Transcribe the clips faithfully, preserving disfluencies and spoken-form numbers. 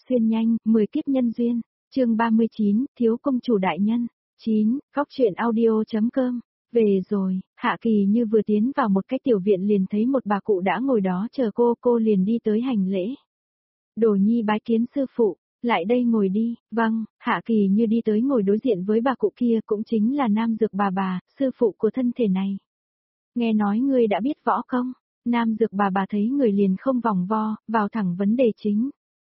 xuyên nhanh, mười kiếp nhân duyên, chương ba mươi chín, thiếu công chủ đại nhân, chín, góc truyện audio.com, về rồi, Hạ Kỳ Như vừa tiến vào một cái tiểu viện liền thấy một bà cụ đã ngồi đó chờ cô, cô liền đi tới hành lễ. Đồ nhi bái kiến sư phụ, lại đây ngồi đi, vâng, Hạ Kỳ Như đi tới ngồi đối diện với bà cụ kia cũng chính là Nam Dược bà bà, sư phụ của thân thể này. Nghe nói ngươi đã biết võ công. Nam Dược bà bà thấy người liền không vòng vo, vào thẳng vấn đề chính.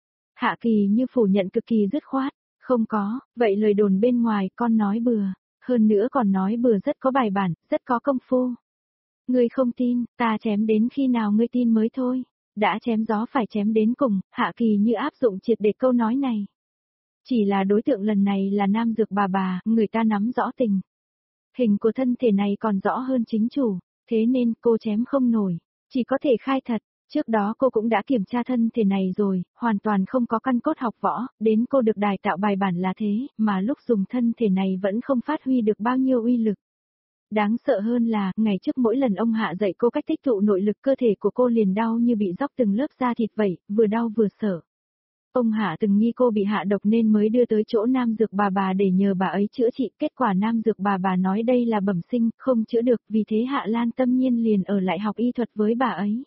Hạ Kỳ Như phủ nhận cực kỳ dứt khoát, không có, vậy lời đồn bên ngoài con nói bừa, hơn nữa còn nói bừa rất có bài bản, rất có công phu. Ngươi không tin, ta chém đến khi nào ngươi tin mới thôi, đã chém gió phải chém đến cùng, Hạ Kỳ Như áp dụng triệt để câu nói này. Chỉ là đối tượng lần này là Nam Dược bà bà, người ta nắm rõ tình. Hình của thân thể này còn rõ hơn chính chủ, thế nên cô chém không nổi. Chỉ có thể khai thật, trước đó cô cũng đã kiểm tra thân thể này rồi, hoàn toàn không có căn cốt học võ, đến cô được đài tạo bài bản là thế, mà lúc dùng thân thể này vẫn không phát huy được bao nhiêu uy lực. Đáng sợ hơn là, ngày trước mỗi lần ông Hạ dạy cô cách tích tụ nội lực cơ thể của cô liền đau như bị róc từng lớp da thịt vậy, vừa đau vừa sợ. Ông Hạ từng nghi cô bị hạ độc nên mới đưa tới chỗ Nam Dược bà bà để nhờ bà ấy chữa trị, kết quả Nam Dược bà bà nói đây là bẩm sinh, không chữa được, vì thế Hạ Lan Tâm Nhiên liền ở lại học y thuật với bà ấy.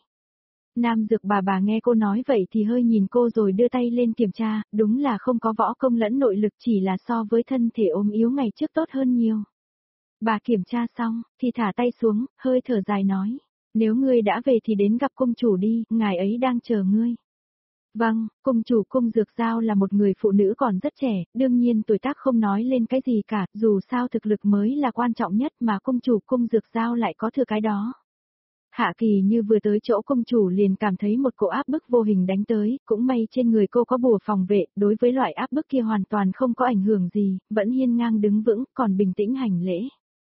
Nam Dược bà bà nghe cô nói vậy thì hơi nhìn cô rồi đưa tay lên kiểm tra, đúng là không có võ công lẫn nội lực, chỉ là so với thân thể ốm yếu ngày trước tốt hơn nhiều. Bà kiểm tra xong, thì thả tay xuống, hơi thở dài nói, nếu ngươi đã về thì đến gặp cung chủ đi, ngài ấy đang chờ ngươi. Vâng, cung chủ Cung Dược Giao là một người phụ nữ còn rất trẻ, đương nhiên tuổi tác không nói lên cái gì cả, dù sao thực lực mới là quan trọng nhất mà cung chủ Cung Dược Giao lại có thừa cái đó. Hạ Kỳ Như vừa tới chỗ cung chủ liền cảm thấy một cỗ áp bức vô hình đánh tới, cũng may trên người cô có bùa phòng vệ, đối với loại áp bức kia hoàn toàn không có ảnh hưởng gì, vẫn hiên ngang đứng vững, còn bình tĩnh hành lễ.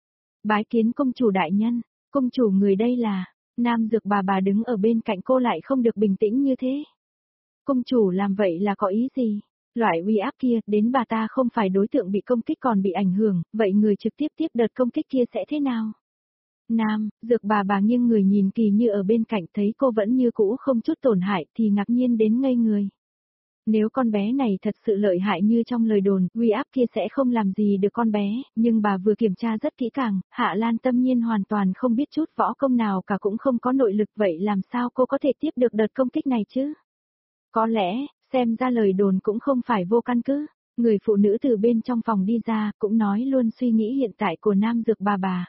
Bái kiến cung chủ đại nhân, cung chủ người đây là, Nam Dược bà bà đứng ở bên cạnh cô lại không được bình tĩnh như thế. Cung chủ làm vậy là có ý gì? Loại uy áp kia, đến bà ta không phải đối tượng bị công kích còn bị ảnh hưởng, vậy người trực tiếp tiếp đợt công kích kia sẽ thế nào? Nam, Dược bà bà nghiêng người nhìn Kỳ Như ở bên cạnh thấy cô vẫn như cũ không chút tổn hại thì ngạc nhiên đến ngây người. Nếu con bé này thật sự lợi hại như trong lời đồn, uy áp kia sẽ không làm gì được con bé, nhưng bà vừa kiểm tra rất kỹ càng, Hạ Lan Tâm Nhiên hoàn toàn không biết chút võ công nào cả cũng không có nội lực, vậy làm sao cô có thể tiếp được đợt công kích này chứ? Có lẽ, xem ra lời đồn cũng không phải vô căn cứ, người phụ nữ từ bên trong phòng đi ra cũng nói luôn suy nghĩ hiện tại của Nam Dược bà bà.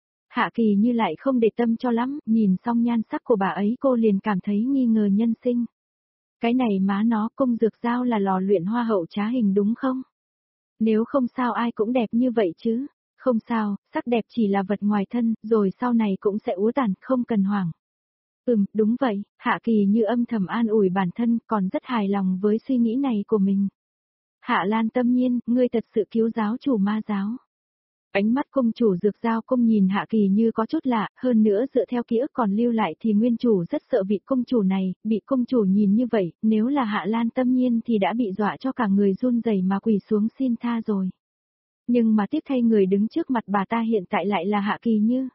Hạ Kỳ Như lại không để tâm cho lắm, nhìn xong nhan sắc của bà ấy cô liền cảm thấy nghi ngờ nhân sinh. Cái này má nó, Cung Dược Giao là lò luyện hoa hậu trá hình đúng không? Nếu không sao ai cũng đẹp như vậy chứ, không sao, sắc đẹp chỉ là vật ngoài thân, rồi sau này cũng sẽ úa tàn, không cần hoảng. Ừm, đúng vậy, Hạ Kỳ Như âm thầm an ủi bản thân, còn rất hài lòng với suy nghĩ này của mình. Hạ Lan Tâm Nhiên, ngươi thật sự cứu giáo chủ ma giáo. Ánh mắt cung chủ Dược Giao cung nhìn Hạ Kỳ Như có chút lạ, hơn nữa dựa theo ký ức còn lưu lại thì nguyên chủ rất sợ vị cung chủ này, bị cung chủ nhìn như vậy, nếu là Hạ Lan Tâm Nhiên thì đã bị dọa cho cả người run rẩy mà quỳ xuống xin tha rồi. Nhưng mà tiếp thay người đứng trước mặt bà ta hiện tại lại là Hạ Kỳ Như.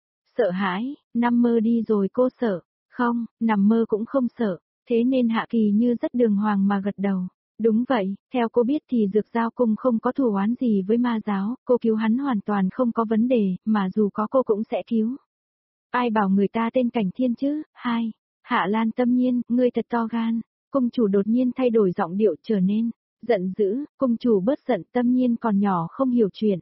Sợ hãi, nằm mơ đi rồi cô sợ, không, nằm mơ cũng không sợ, thế nên Hạ Kỳ Như rất đường hoàng mà gật đầu. Đúng vậy, theo cô biết thì Dược Giao cung không có thù oán gì với ma giáo, cô cứu hắn hoàn toàn không có vấn đề, mà dù có cô cũng sẽ cứu. Ai bảo người ta tên Cảnh Thiên chứ? Hai, Hạ Lan Tâm Nhiên, ngươi thật to gan. Cung chủ đột nhiên thay đổi giọng điệu trở nên giận dữ, cung chủ bớt giận, Tâm Nhiên còn nhỏ không hiểu chuyện.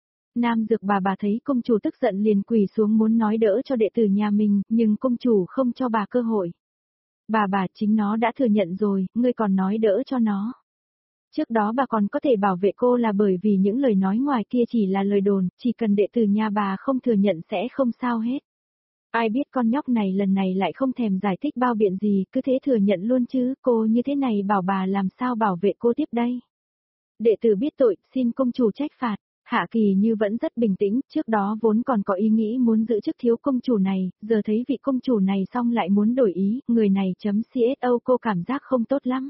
Nam Dược bà bà thấy cung chủ tức giận liền quỳ xuống muốn nói đỡ cho đệ tử nhà mình, nhưng cung chủ không cho bà cơ hội. Bà bà chính nó đã thừa nhận rồi, ngươi còn nói đỡ cho nó. Trước đó bà còn có thể bảo vệ cô là bởi vì những lời nói ngoài kia chỉ là lời đồn, chỉ cần đệ tử nhà bà không thừa nhận sẽ không sao hết. Ai biết con nhóc này lần này lại không thèm giải thích bao biện gì, cứ thế thừa nhận luôn chứ, cô như thế này bảo bà làm sao bảo vệ cô tiếp đây. Đệ tử biết tội, xin công chủ trách phạt. Hạ Kỳ Như vẫn rất bình tĩnh, trước đó vốn còn có ý nghĩ muốn giữ chức thiếu công chủ này, giờ thấy vị công chủ này xong lại muốn đổi ý, người này chấm xô cô cảm giác không tốt lắm.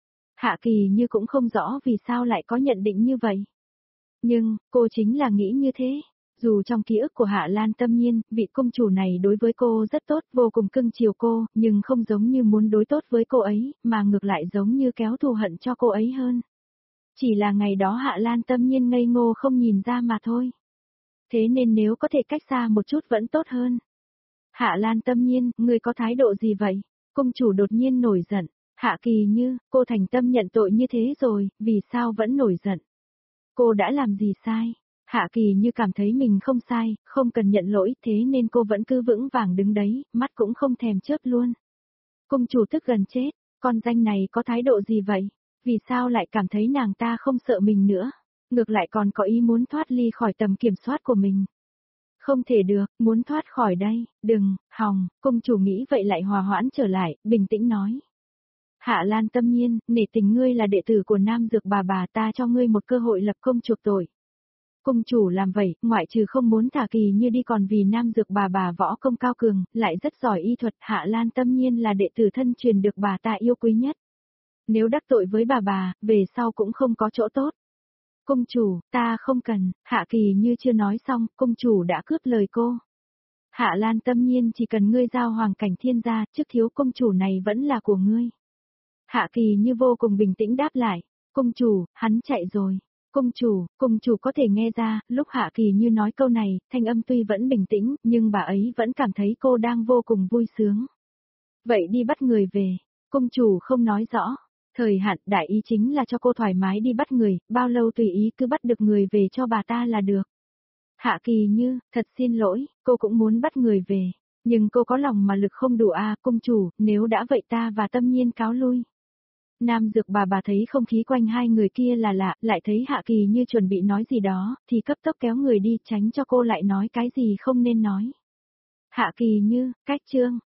Hạ Kỳ Như cũng không rõ vì sao lại có nhận định như vậy. Nhưng, cô chính là nghĩ như thế. Dù trong ký ức của Hạ Lan Tâm Nhiên, vị công chủ này đối với cô rất tốt, vô cùng cưng chiều cô, nhưng không giống như muốn đối tốt với cô ấy, mà ngược lại giống như kéo thù hận cho cô ấy hơn. Chỉ là ngày đó Hạ Lan Tâm Nhiên ngây ngô không nhìn ra mà thôi. Thế nên nếu có thể cách xa một chút vẫn tốt hơn. Hạ Lan Tâm Nhiên, ngươi có thái độ gì vậy? Công chủ đột nhiên nổi giận. Hạ Kỳ Như, cô thành tâm nhận tội như thế rồi, vì sao vẫn nổi giận? Cô đã làm gì sai? Hạ Kỳ Như cảm thấy mình không sai, không cần nhận lỗi, thế nên cô vẫn cứ vững vàng đứng đấy, mắt cũng không thèm chớp luôn. Công chủ tức gần chết, con danh này có thái độ gì vậy? Vì sao lại cảm thấy nàng ta không sợ mình nữa? Ngược lại còn có ý muốn thoát ly khỏi tầm kiểm soát của mình. Không thể được, muốn thoát khỏi đây, đừng, hòng, công chủ nghĩ vậy lại hòa hoãn trở lại, bình tĩnh nói. Hạ Lan Tâm Nhiên, nể tình ngươi là đệ tử của Nam Dược bà bà, ta cho ngươi một cơ hội lập công chuộc tội. Công chủ làm vậy, ngoại trừ không muốn thả Kỳ Như đi còn vì Nam Dược bà bà võ công cao cường, lại rất giỏi y thuật, Hạ Lan Tâm Nhiên là đệ tử thân truyền được bà ta yêu quý nhất. Nếu đắc tội với bà bà, về sau cũng không có chỗ tốt. Công chủ, ta không cần, Hạ Kỳ Như chưa nói xong, công chủ đã cướp lời cô. Hạ Lan Tâm Nhiên, chỉ cần ngươi giao Hoàng Cảnh Thiên ra, trước thiếu công chủ này vẫn là của ngươi. Hạ Kỳ Như vô cùng bình tĩnh đáp lại, công chủ, hắn chạy rồi. Công chủ, công chủ có thể nghe ra, lúc Hạ Kỳ Như nói câu này, thanh âm tuy vẫn bình tĩnh, nhưng bà ấy vẫn cảm thấy cô đang vô cùng vui sướng. Vậy đi bắt người về, công chủ không nói rõ. Thời hạn đại ý chính là cho cô thoải mái đi bắt người, bao lâu tùy ý cứ bắt được người về cho bà ta là được. Hạ Kỳ Như, thật xin lỗi, cô cũng muốn bắt người về, nhưng cô có lòng mà lực không đủ à, công chủ, nếu đã vậy ta và Tâm Nhiên cáo lui. Nam Dược bà bà thấy không khí quanh hai người kia là lạ, lại thấy Hạ Kỳ Như chuẩn bị nói gì đó, thì cấp tốc kéo người đi tránh cho cô lại nói cái gì không nên nói. Hạ Kỳ Như, cách chương,